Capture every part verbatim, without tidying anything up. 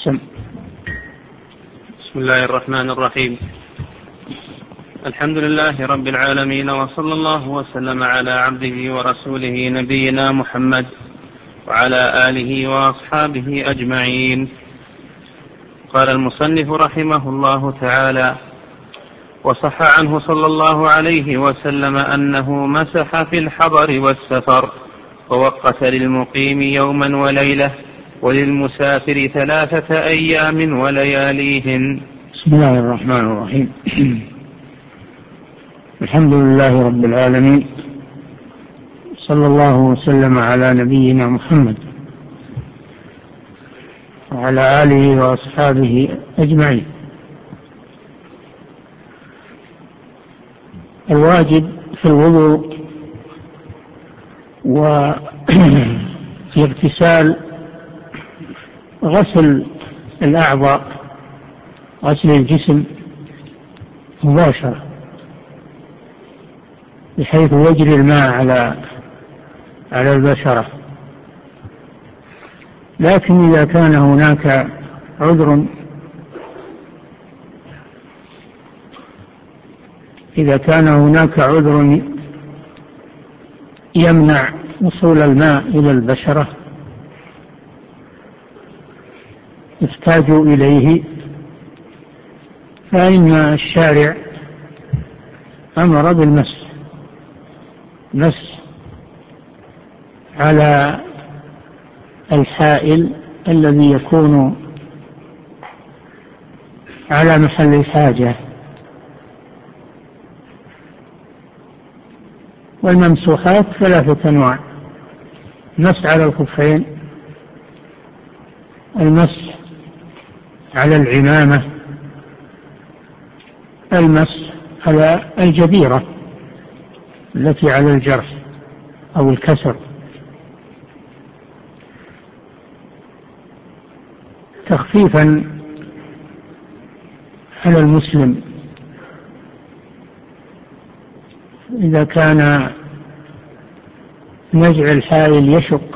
سم. بسم الله الرحمن الرحيم. الحمد لله رب العالمين، وصلى الله وسلم على عبده ورسوله نبينا محمد وعلى آله وأصحابه أجمعين. قال المصنف رحمه الله تعالى: وصح عنه صلى الله عليه وسلم أنه مسح في الحضر والسفر، ووقت للمقيم يوما وليلة، وللمسافر ثلاثة أيام ولياليهن. بسم الله الرحمن الرحيم. الحمد لله رب العالمين، صلى الله وسلم على نبينا محمد وعلى آله وأصحابه أجمعين. الواجب في الوضوء وفي اغتسال غسل الأعضاء، غسل الجسم مباشرة بحيث يجري الماء على على البشرة. لكن إذا كان هناك عذر إذا كان هناك عذر يمنع وصول الماء إلى البشرة يحتاج إليه، فإن الشارع أمر بالمسح، مسح على الحائل الذي يكون على محل الحاجة. والممسوحات ثلاثة أنواع: المسح على الخفين، المسح على العمامة، المسح على الجبيرة التي على الجرح أو الكسر. تخفيفا على المسلم إذا كان نزع الحائل يشق،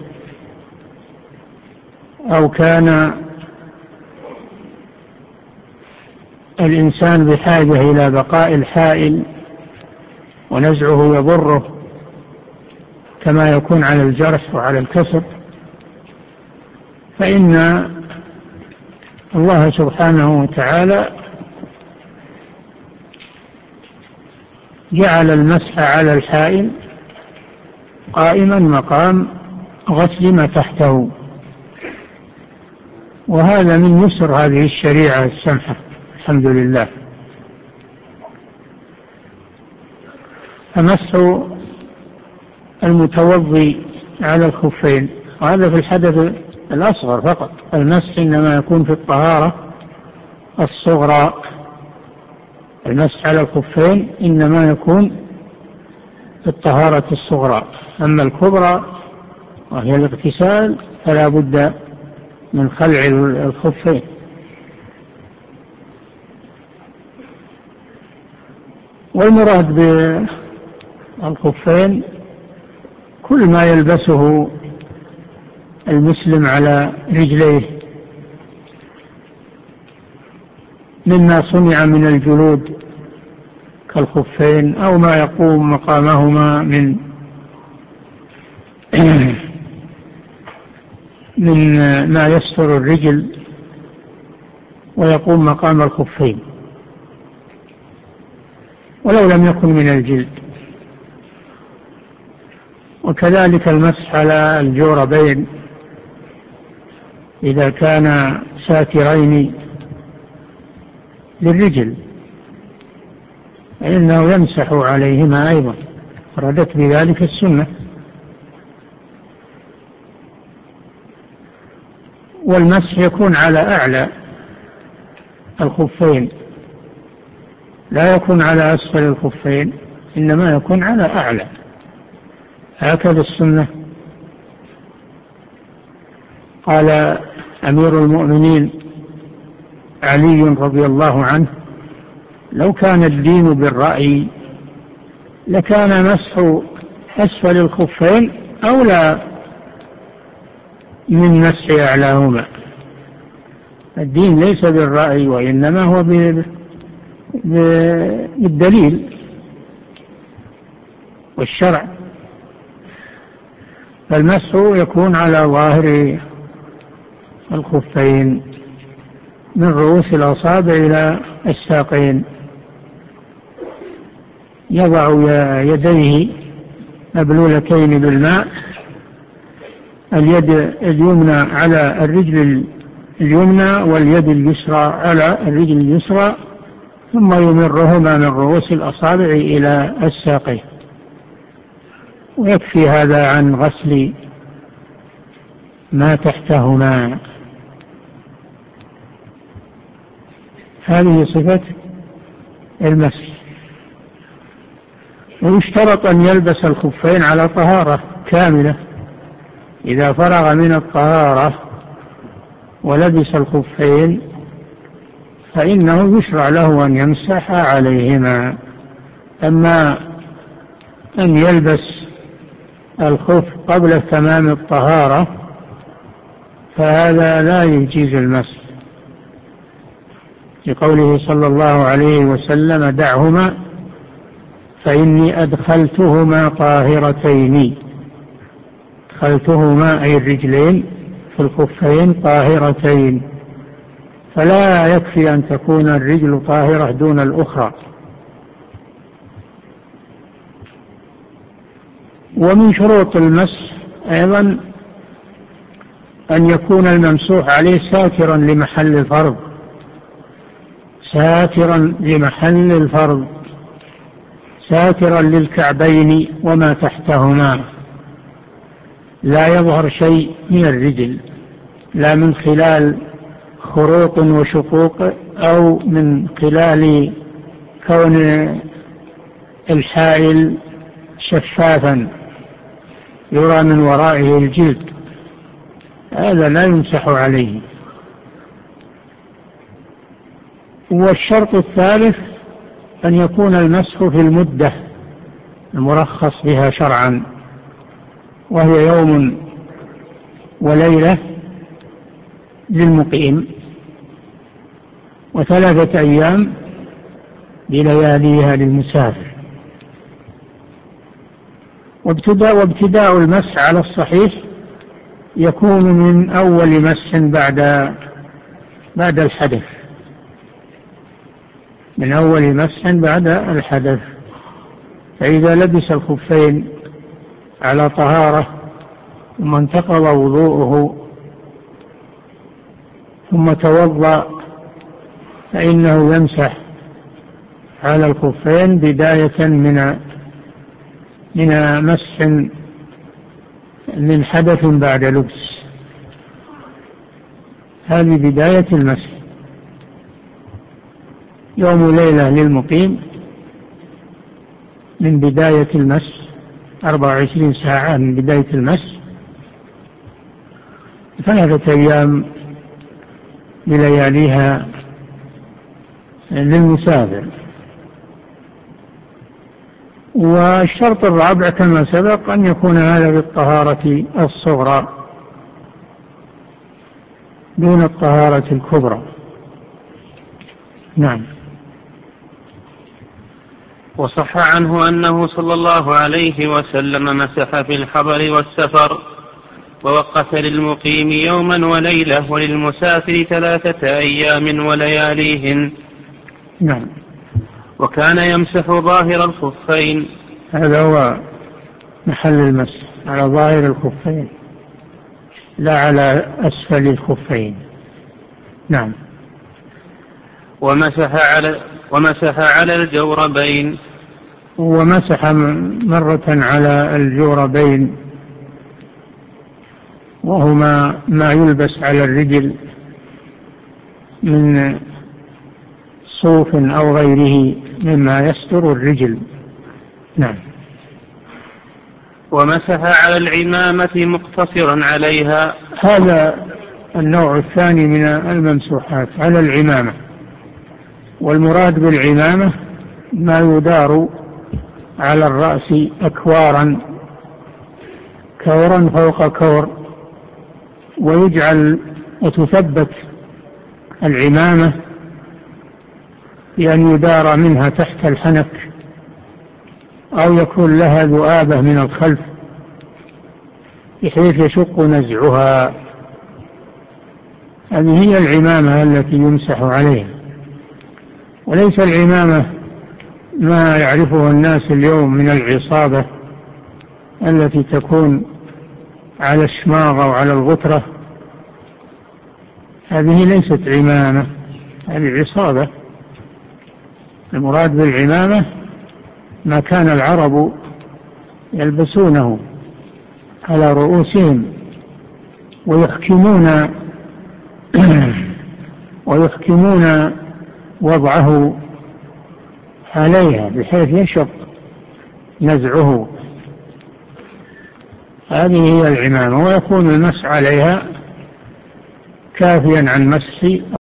أو كان الإنسان بحاجة إلى بقاء الحائل ونزعه يضره كما يكون على الجرح وعلى الكسر، فإن الله سبحانه وتعالى جعل المسح على الحائل قائما مقام غسل ما تحته، وهذا من يسر هذه الشريعة السمحة، الحمد لله. فمسح المتوضي على الخفين، وهذا في الحدث الأصغر فقط. المسح إنما يكون في الطهارة الصغرى، المسح على الخفين إنما يكون في الطهارة الصغرى. أما الكبرى وهي الاغتسال فلا بد من خلع الخفين. والمراد بالخفين كل ما يلبسه المسلم على رجليه مما صنع من الجلود كالخفين، أو ما يقوم مقامهما من من ما يستر الرجل ويقوم مقام الخفين، ولو لم يكن من الجلد. وكذلك المسح على الجوربين إذا كان ساترين للرجل فإنه يمسح عليهما أيضا، وردت بذلك السنة. والمسح يكون على أعلى الخفين، لا يكون على أسفل الخفين، إنما يكون على أعلى، هكذا السنة. قال أمير المؤمنين علي رضي الله عنه: لو كان الدين بالرأي لكان مسح أسفل الخفين أولى من مسح أعلاهما. الدين ليس بالرأي وإنما هو بالدليل والشرع. فالمسح يكون على ظاهر الخفين من رؤوس الأصابع إلى الساقين، يضع يديه مبلولتين بالماء، اليد اليمنى على الرجل اليمنى واليد اليسرى على الرجل اليسرى، ثم يمرهما من رؤوس الأصابع إلى الساقين، ويكفي هذا عن غسل ما تحتهما. هذه صفة المسح. ويشترط أن يلبس الخفين على طهارة كاملة. إذا فرغ من الطهارة ولبس الخفين فإنه يشرع له أن يمسح عليهما. أما أن يلبس الخف قبل تمام الطهارة فهذا لا يجيز المسح، لقوله صلى الله عليه وسلم: دعهما فإني أدخلتهما طاهرتين. أدخلتهما أي الرجلين في الخفين طاهرتين، فلا يكفي أن تكون الرجل طاهرة دون الأخرى. ومن شروط المسح أيضا أن يكون الممسوح عليه ساترا لمحل الفرض، ساترا لمحل الفرض، ساترا للكعبين وما تحتهما، لا يظهر شيء من الرجل، لا من خلال خروق وشقوق أو من خلال كون الحائل شفافا يرى من ورائه الجلد، هذا لا يمسح عليه. والشرط الثالث أن يكون المسح في المدة المرخص بها شرعا، وهي يوم وليلة للمقيم، وثلاثة أيام بلياليها للمسافر. وابتداء, وابتداء المسح على الصحيح يكون من أول مسح بعد بعد الحدث، من أول مسح بعد الحدث. فإذا لبس الخفين على طهارة ثم انتقض وضوءه ثم توضأ فإنه يمسح على الخفين بداية من من مسح من حدث بعد لبس. هذه بداية المسح، يوم ليلة للمقيم من بداية المسح، أربع وعشرين ساعة من بداية المسح، ثلاثة أيام بلياليها للمسافر. والشرط الرابع كما سبق أن يكون هذا بالطهارة الصغرى دون الطهارة الكبرى. نعم. وصح عنه أنه صلى الله عليه وسلم مسح في الحضر والسفر، ووقت للمقيم يوما وليلة وللمسافر ثلاثة أيام ولياليهن. نعم. وكان يمسح ظاهر الخفين. هذا هو محل المسح، على ظاهر الخفين لا على أسفل الخفين. نعم. ومسح على ومسح على الجوربين. ومسح مرة على الجوربين، وهما ما يلبس على الرجل من صوف أو غيره مما يستر الرجل. نعم. ومسح على العمامة مقتصرا عليها. هذا النوع الثاني من الممسوحات، على العمامة. والمراد بالعمامة ما يدار على الرأس أكوارا، كورا فوق كور، ويجعل وتثبت العمامة بأن يدار منها تحت الحنك أو يكون لها ذؤابة من الخلف بحيث يشق نزعها. هذه هي العمامة التي يمسح عليها، وليس العمامة ما يعرفه الناس اليوم من العصابة التي تكون على الشماغ أو على الغترة. هذه ليست عمامة، هذه عصابة. المراد بالعمامة ما كان العرب يلبسونه على رؤوسهم ويحكمون ويحكمون وضعه عليها بحيث يشق نزعه. هذه هي العمامة، ويكون المسح عليها كافيا عن مسح